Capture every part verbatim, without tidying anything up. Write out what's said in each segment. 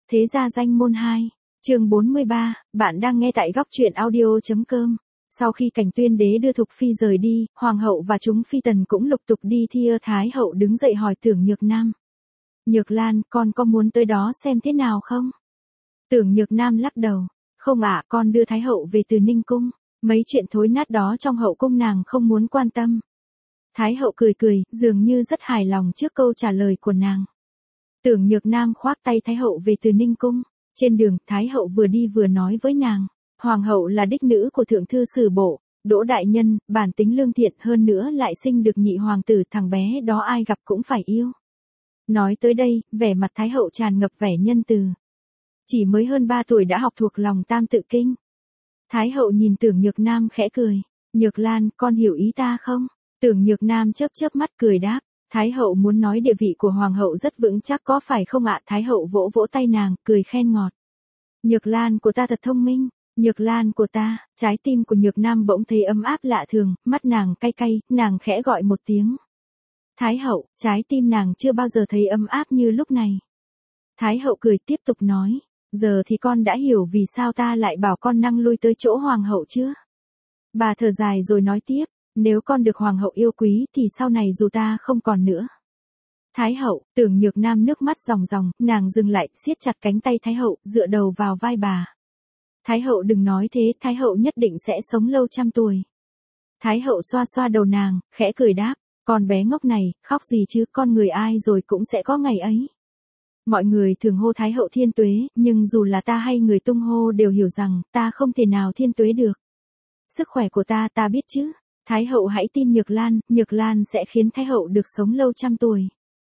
Thế gia danh môn hai, chương bốn mươi ba, bạn đang nghe tại góc truyện audio.com. Sau khi Cảnh Tuyên đế đưa Thục Phi rời đi, Hoàng hậu và chúng phi tần cũng lục tục đi thia. Thái hậu đứng dậy hỏi Tưởng Nhược Nam. Nhược Lan, con có muốn tới đó xem thế nào không? Tưởng Nhược Nam lắc đầu. Không ạ, con đưa Thái hậu về từ Ninh Cung. Mấy chuyện thối nát đó trong hậu cung nàng không muốn quan tâm. Thái hậu cười cười, dường như rất hài lòng trước câu trả lời của nàng. Tưởng Nhược Nam khoác tay Thái hậu về từ Ninh Cung. Trên đường, Thái hậu vừa đi vừa nói với nàng. Hoàng hậu là đích nữ của thượng thư sử bộ, Đỗ đại nhân, bản tính lương thiện, hơn nữa lại sinh được nhị hoàng tử, thằng bé đó ai gặp cũng phải yêu. Nói tới đây, vẻ mặt Thái hậu tràn ngập vẻ nhân từ. Chỉ mới hơn ba tuổi đã học thuộc lòng tam tự kinh. Thái hậu nhìn Tưởng Nhược Nam khẽ cười. Nhược Lan, con hiểu ý ta không? Tưởng Nhược Nam chớp chớp mắt cười đáp. Thái hậu muốn nói địa vị của hoàng hậu rất vững chắc có phải không ạ? Thái hậu vỗ vỗ tay nàng, cười khen ngọt. Nhược Lan của ta thật thông minh. Nhược Lan của ta. Trái tim của Nhược Nam bỗng thấy ấm áp lạ thường, mắt nàng cay cay, nàng khẽ gọi một tiếng. Thái hậu. Trái tim nàng chưa bao giờ thấy ấm áp như lúc này. Thái hậu cười tiếp tục nói. Giờ thì con đã hiểu vì sao ta lại bảo con năng lui tới chỗ hoàng hậu chưa? Bà thở dài rồi nói tiếp. Nếu con được hoàng hậu yêu quý thì sau này dù ta không còn nữa. Thái hậu. Tưởng Nhược Nam nước mắt ròng ròng, nàng dừng lại, siết chặt cánh tay Thái hậu, dựa đầu vào vai bà. Thái hậu đừng nói thế, Thái hậu nhất định sẽ sống lâu trăm tuổi. Thái hậu xoa xoa đầu nàng, khẽ cười đáp. Con bé ngốc này, khóc gì chứ, con người ai rồi cũng sẽ có ngày ấy. Mọi người thường hô Thái hậu thiên tuế, nhưng dù là ta hay người tung hô đều hiểu rằng, ta không thể nào thiên tuế được. Sức khỏe của ta, ta biết chứ. Thái hậu hãy tin Nhược Lan, Nhược Lan sẽ khiến Thái hậu được sống lâu trăm tuổi.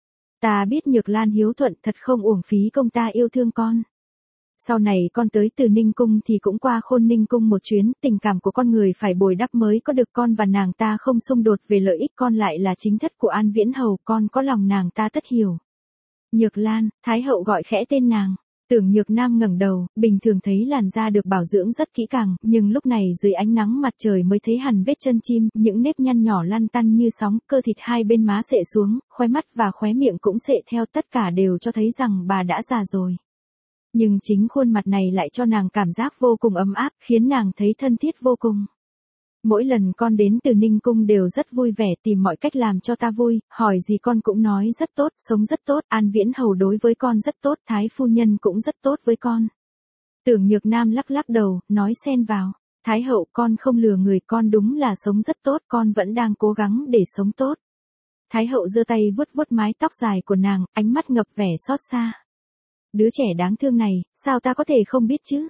Ta biết Nhược Lan hiếu thuận, thật không uổng phí công ta yêu thương con. Sau này con tới từ Ninh Cung thì cũng qua Khôn Ninh Cung một chuyến, tình cảm của con người phải bồi đắp mới có được, con và nàng ta không xung đột về lợi ích, con lại là chính thất của An Viễn Hầu, con có lòng nàng ta tất hiểu. Nhược Lan. Thái hậu gọi khẽ tên nàng. Tưởng Nhược Nam ngẩng đầu, bình thường thấy làn da được bảo dưỡng rất kỹ càng, nhưng lúc này dưới ánh nắng mặt trời mới thấy hằn vết chân chim, những nếp nhăn nhỏ lăn tăn như sóng, cơ thịt hai bên má xệ xuống, khóe mắt và khóe miệng cũng xệ theo, tất cả đều cho thấy rằng bà đã già rồi. Nhưng chính khuôn mặt này lại cho nàng cảm giác vô cùng ấm áp, khiến nàng thấy thân thiết vô cùng. Mỗi lần con đến từ Ninh Cung đều rất vui vẻ, tìm mọi cách làm cho ta vui, hỏi gì con cũng nói rất tốt, sống rất tốt, An Viễn Hầu đối với con rất tốt, Thái phu nhân cũng rất tốt với con. Tưởng Nhược Nam lắc lắc đầu, nói xen vào. Thái hậu, con không lừa người, con đúng là sống rất tốt, con vẫn đang cố gắng để sống tốt. Thái hậu giơ tay vuốt vuốt mái tóc dài của nàng, ánh mắt ngập vẻ xót xa. Đứa trẻ đáng thương này, sao ta có thể không biết chứ?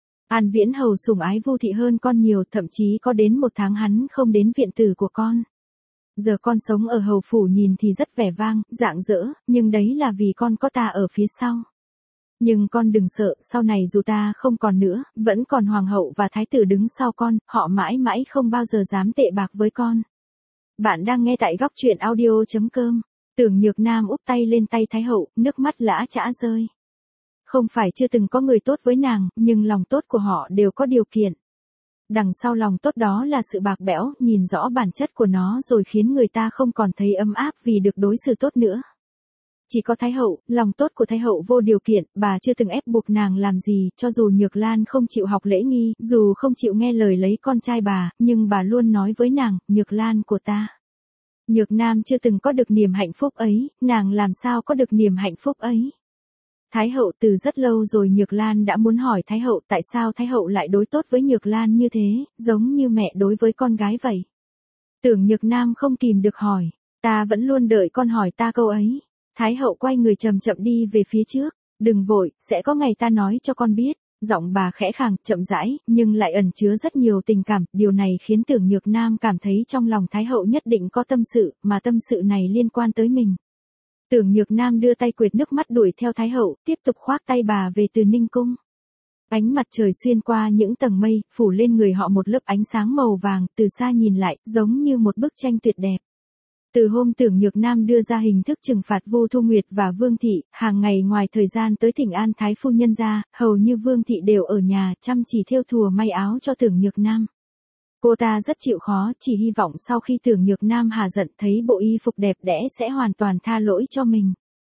An Viễn Hầu sủng ái Vu thị hơn con nhiều, thậm chí có đến một tháng hắn không đến viện tử của con. Giờ con sống ở hầu phủ nhìn thì rất vẻ vang, rạng rỡ, nhưng đấy là vì con có ta ở phía sau. Nhưng con đừng sợ, sau này dù ta không còn nữa, vẫn còn hoàng hậu và thái tử đứng sau con, họ mãi mãi không bao giờ dám tệ bạc với con. Bạn đang nghe tại góc truyện audio.com. Tưởng Nhược Nam úp tay lên tay Thái hậu, nước mắt lã chã rơi. Không phải chưa từng có người tốt với nàng, nhưng lòng tốt của họ đều có điều kiện. Đằng sau lòng tốt đó là sự bạc bẽo, nhìn rõ bản chất của nó rồi khiến người ta không còn thấy ấm áp vì được đối xử tốt nữa. Chỉ có Thái hậu, lòng tốt của Thái hậu vô điều kiện, bà chưa từng ép buộc nàng làm gì, cho dù Nhược Lan không chịu học lễ nghi, dù không chịu nghe lời lấy con trai bà, nhưng bà luôn nói với nàng, Nhược Lan của ta. Nhược Nam chưa từng có được niềm hạnh phúc ấy, nàng làm sao có được niềm hạnh phúc ấy. Thái hậu, từ rất lâu rồi Nhược Lan đã muốn hỏi Thái hậu tại sao Thái hậu lại đối tốt với Nhược Lan như thế, giống như mẹ đối với con gái vậy. Tưởng Nhược Nam không kìm được hỏi, ta vẫn luôn đợi con hỏi ta câu ấy. Thái hậu quay người chậm chậm đi về phía trước, đừng vội, sẽ có ngày ta nói cho con biết. Giọng bà khẽ khàng, chậm rãi, nhưng lại ẩn chứa rất nhiều tình cảm, điều này khiến Tưởng Nhược Nam cảm thấy trong lòng Thái hậu nhất định có tâm sự, mà tâm sự này liên quan tới mình. Tưởng Nhược Nam đưa tay quệt nước mắt đuổi theo Thái hậu, tiếp tục khoác tay bà về từ Ninh Cung. Ánh mặt trời xuyên qua những tầng mây, phủ lên người họ một lớp ánh sáng màu vàng, từ xa nhìn lại, giống như một bức tranh tuyệt đẹp. Từ hôm Tưởng Nhược Nam đưa ra hình thức trừng phạt Vu Thu Nguyệt và Vương Thị, hàng ngày ngoài thời gian tới thỉnh an Thái phu nhân ra, hầu như Vương Thị đều ở nhà, chăm chỉ thêu thùa may áo cho Tưởng Nhược Nam. Cô ta rất chịu khó, chỉ hy vọng sau khi Tưởng Nhược Nam hà giận thấy bộ y phục đẹp đẽ sẽ hoàn toàn tha lỗi cho mình.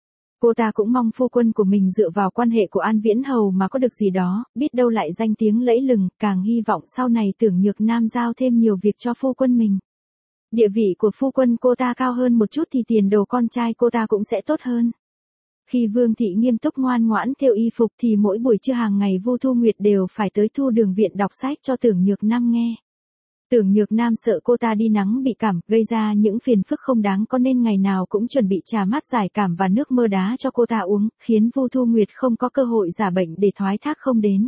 Cô ta cũng mong phu quân của mình dựa vào quan hệ của An Viễn Hầu mà có được gì đó, biết đâu lại danh tiếng lẫy lừng, càng hy vọng sau này Tưởng Nhược Nam giao thêm nhiều việc cho phu quân mình. Địa vị của phu quân cô ta cao hơn một chút thì tiền đồ con trai cô ta cũng sẽ tốt hơn. Khi Vương Thị nghiêm túc ngoan ngoãn thêu y phục thì mỗi buổi trưa hàng ngày Vu Thu Nguyệt đều phải tới Thu Đường viện đọc sách cho Tưởng Nhược Nam nghe. Tưởng Nhược Nam sợ cô ta đi nắng bị cảm, gây ra những phiền phức không đáng có nên ngày nào cũng chuẩn bị trà mát giải cảm và nước mơ đá cho cô ta uống, khiến Vu Thu Nguyệt không có cơ hội giả bệnh để thoái thác không đến.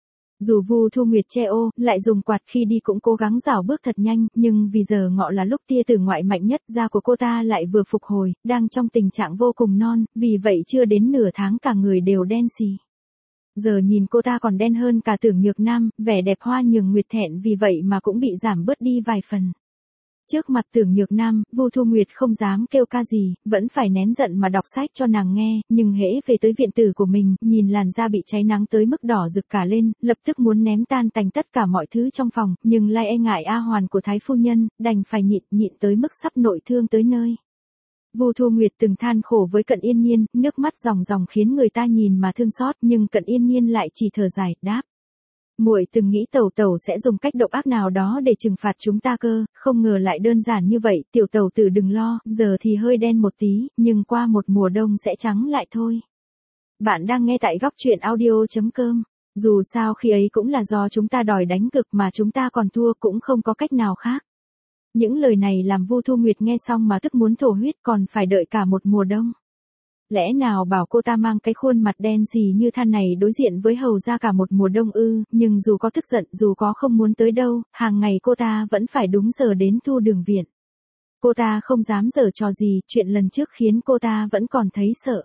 Dù Vu Thu Nguyệt che ô, lại dùng quạt khi đi cũng cố gắng rảo bước thật nhanh, nhưng vì giờ ngọ là lúc tia tử ngoại mạnh nhất, da của cô ta lại vừa phục hồi, đang trong tình trạng vô cùng non, vì vậy chưa đến nửa tháng cả người đều đen xì. Giờ nhìn cô ta còn đen hơn cả Tưởng Nhược Nam, vẻ đẹp hoa nhường nguyệt thẹn vì vậy mà cũng bị giảm bớt đi vài phần. Trước mặt Tưởng Nhược Nam, Vu Thu Nguyệt không dám kêu ca gì, vẫn phải nén giận mà đọc sách cho nàng nghe, nhưng hễ về tới viện tử của mình, nhìn làn da bị cháy nắng tới mức đỏ rực cả lên, lập tức muốn ném tan tành tất cả mọi thứ trong phòng, nhưng lại e ngại A Hoàn của Thái Phu Nhân, đành phải nhịn nhịn tới mức sắp nội thương tới nơi. Vu Thu Nguyệt từng than khổ với Cận Yên Nhiên, nước mắt ròng ròng khiến người ta nhìn mà thương xót, nhưng Cận Yên Nhiên lại chỉ thở dài, đáp. Muội từng nghĩ Tẩu Tẩu sẽ dùng cách độc ác nào đó để trừng phạt chúng ta cơ, không ngờ lại đơn giản như vậy, tiểu Tẩu tử đừng lo, giờ thì hơi đen một tí, nhưng qua một mùa đông sẽ trắng lại thôi. Bạn đang nghe tại góc truyện audio chấm com. Dù sao khi ấy cũng là do chúng ta đòi đánh cực mà chúng ta còn thua cũng không có cách nào khác. Những lời này làm Vu Thu Nguyệt nghe xong mà tức muốn thổ huyết, còn phải đợi cả một mùa đông. Lẽ nào bảo cô ta mang cái khuôn mặt đen xì như than này đối diện với hầu ra cả một mùa đông ư, nhưng dù có tức giận, dù có không muốn tới đâu, hàng ngày cô ta vẫn phải đúng giờ đến Thu Đường viện. Cô ta không dám giở trò gì, chuyện lần trước khiến cô ta vẫn còn thấy sợ.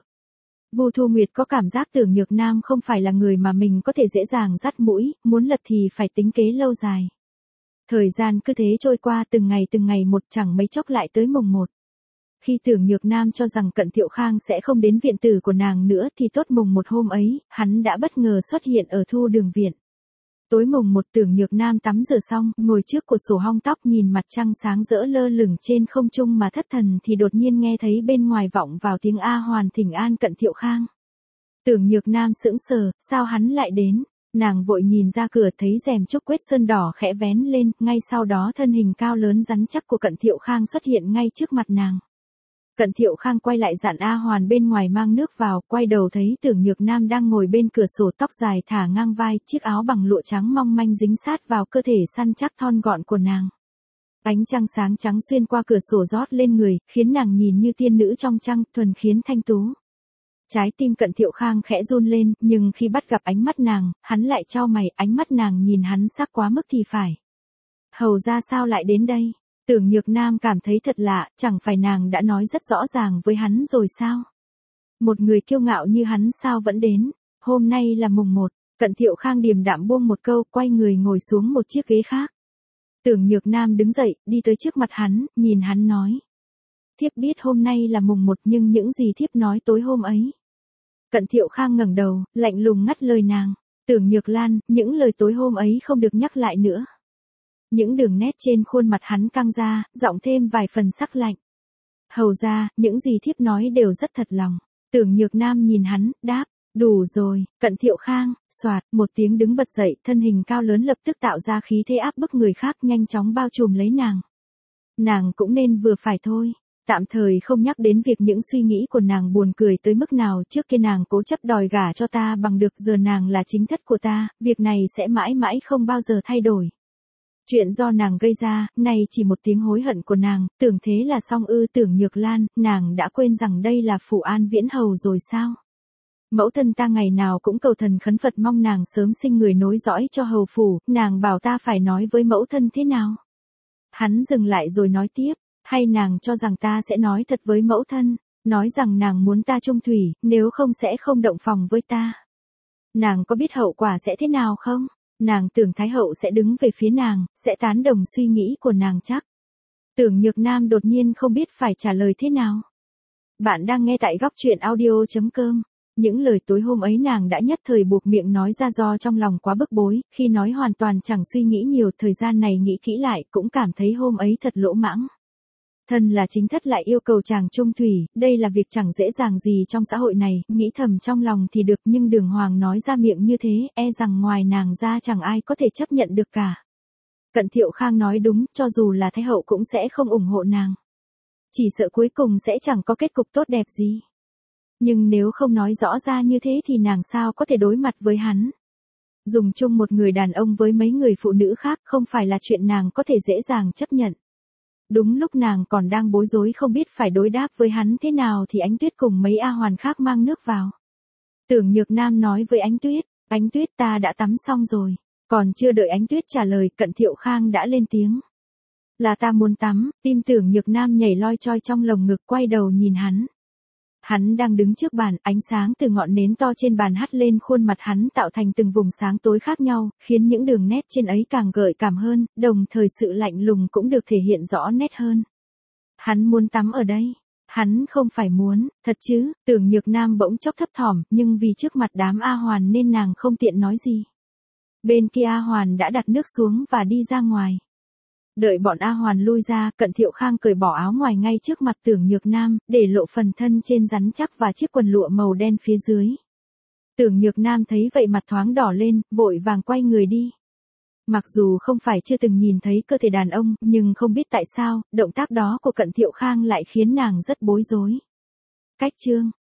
Vu Thu Nguyệt có cảm giác Tưởng Nhược Nam không phải là người mà mình có thể dễ dàng dắt mũi, muốn lật thì phải tính kế lâu dài. Thời gian cứ thế trôi qua từng ngày từng ngày một, chẳng mấy chốc lại tới mùng một. Khi Tưởng Nhược Nam cho rằng Cận Thiệu Khang sẽ không đến viện tử của nàng nữa thì tốt mùng một hôm ấy, hắn đã bất ngờ xuất hiện ở Thu Đường viện. Tối mùng một Tưởng Nhược Nam tắm rửa xong, ngồi trước cửa sổ hong tóc nhìn mặt trăng sáng rỡ lơ lửng trên không trung mà thất thần thì đột nhiên nghe thấy bên ngoài vọng vào tiếng A Hoàn thỉnh an Cận Thiệu Khang. Tưởng Nhược Nam sững sờ, sao hắn lại đến? Nàng vội nhìn ra cửa thấy rèm trúc quét sơn đỏ khẽ vén lên, ngay sau đó thân hình cao lớn rắn chắc của Cận Thiệu Khang xuất hiện ngay trước mặt nàng. Cận Thiệu Khang quay lại dặn A Hoàn bên ngoài mang nước vào, quay đầu thấy Tưởng Nhược Nam đang ngồi bên cửa sổ, tóc dài thả ngang vai, chiếc áo bằng lụa trắng mong manh dính sát vào cơ thể săn chắc thon gọn của nàng. Ánh trăng sáng trắng xuyên qua cửa sổ rót lên người, khiến nàng nhìn như tiên nữ trong trăng, thuần khiết thanh tú. Trái tim Cận Thiệu Khang khẽ run lên, nhưng khi bắt gặp ánh mắt nàng, hắn lại chau mày, ánh mắt nàng nhìn hắn sắc quá mức thì phải. Hầu ra sao lại đến đây? Tưởng Nhược Nam cảm thấy thật lạ, chẳng phải nàng đã nói rất rõ ràng với hắn rồi sao? Một người kiêu ngạo như hắn sao vẫn đến? Hôm nay là mùng một, Cận Thiệu Khang điềm đạm buông một câu, quay người ngồi xuống một chiếc ghế khác. Tưởng Nhược Nam đứng dậy, đi tới trước mặt hắn, nhìn hắn nói. Thiếp biết hôm nay là mùng một nhưng những gì thiếp nói tối hôm ấy. Cận Thiệu Khang ngẩng đầu, lạnh lùng ngắt lời nàng. Tưởng Nhược Lan, những lời tối hôm ấy không được nhắc lại nữa. Những đường nét trên khuôn mặt hắn căng ra, giọng thêm vài phần sắc lạnh. Hầu ra, những gì thiếp nói đều rất thật lòng. Tưởng Nhược Nam nhìn hắn, đáp, đủ rồi. Cận Thiệu Khang, soạt, một tiếng đứng bật dậy, thân hình cao lớn lập tức tạo ra khí thế áp bức người khác, nhanh chóng bao trùm lấy nàng. Nàng cũng nên vừa phải thôi. Tạm thời không nhắc đến việc những suy nghĩ của nàng buồn cười tới mức nào, trước kia nàng cố chấp đòi gả cho ta bằng được, giờ nàng là chính thất của ta, việc này sẽ mãi mãi không bao giờ thay đổi. Chuyện do nàng gây ra, nay chỉ một tiếng hối hận của nàng, tưởng thế là xong ư? Tưởng Nhược Lan, nàng đã quên rằng đây là phủ An Viễn Hầu rồi sao? Mẫu thân ta ngày nào cũng cầu thần khấn Phật mong nàng sớm sinh người nối dõi cho hầu phủ, nàng bảo ta phải nói với mẫu thân thế nào? Hắn dừng lại rồi nói tiếp, hay nàng cho rằng ta sẽ nói thật với mẫu thân, nói rằng nàng muốn ta chung thủy, nếu không sẽ không động phòng với ta. Nàng có biết hậu quả sẽ thế nào không? Nàng tưởng Thái hậu sẽ đứng về phía nàng, sẽ tán đồng suy nghĩ của nàng chắc. Tưởng Nhược Nam đột nhiên không biết phải trả lời thế nào. Bạn đang nghe tại góc truyện audio chấm com. Những lời tối hôm ấy nàng đã nhất thời buộc miệng nói ra do trong lòng quá bức bối, khi nói hoàn toàn chẳng suy nghĩ nhiều, thời gian này nghĩ kỹ lại cũng cảm thấy hôm ấy thật lỗ mãng. Thân là chính thất lại yêu cầu chàng trung thủy, đây là việc chẳng dễ dàng gì trong xã hội này, nghĩ thầm trong lòng thì được nhưng Đường Hoàng nói ra miệng như thế, e rằng ngoài nàng ra chẳng ai có thể chấp nhận được cả. Cận Thiệu Khang nói đúng, cho dù là Thái hậu cũng sẽ không ủng hộ nàng. Chỉ sợ cuối cùng sẽ chẳng có kết cục tốt đẹp gì. Nhưng nếu không nói rõ ra như thế thì nàng sao có thể đối mặt với hắn. Dùng chung một người đàn ông với mấy người phụ nữ khác không phải là chuyện nàng có thể dễ dàng chấp nhận. Đúng lúc nàng còn đang bối rối không biết phải đối đáp với hắn thế nào thì Ánh Tuyết cùng mấy A Hoàn khác mang nước vào. Tưởng Nhược Nam nói với Ánh Tuyết, Ánh Tuyết ta đã tắm xong rồi. Còn chưa đợi Ánh Tuyết trả lời, Cận Thiệu Khang đã lên tiếng. Là ta muốn tắm, tim Tưởng Nhược Nam nhảy loi choi trong lồng ngực quay đầu nhìn hắn. Hắn đang đứng trước bàn, ánh sáng từ ngọn nến to trên bàn hắt lên khuôn mặt hắn tạo thành từng vùng sáng tối khác nhau, khiến những đường nét trên ấy càng gợi cảm hơn, đồng thời sự lạnh lùng cũng được thể hiện rõ nét hơn. Hắn muốn tắm ở đây. Hắn không phải muốn, thật chứ, Tưởng Nhược Nam bỗng chốc thấp thỏm, nhưng vì trước mặt đám A Hoàn nên nàng không tiện nói gì. Bên kia A Hoàn đã đặt nước xuống và đi ra ngoài. Đợi bọn A Hoàn lui ra, Cận Thiệu Khang cởi bỏ áo ngoài ngay trước mặt Tưởng Nhược Nam, để lộ phần thân trên rắn chắc và chiếc quần lụa màu đen phía dưới. Tưởng Nhược Nam thấy vậy mặt thoáng đỏ lên, vội vàng quay người đi. Mặc dù không phải chưa từng nhìn thấy cơ thể đàn ông, nhưng không biết tại sao, động tác đó của Cận Thiệu Khang lại khiến nàng rất bối rối. Cách chương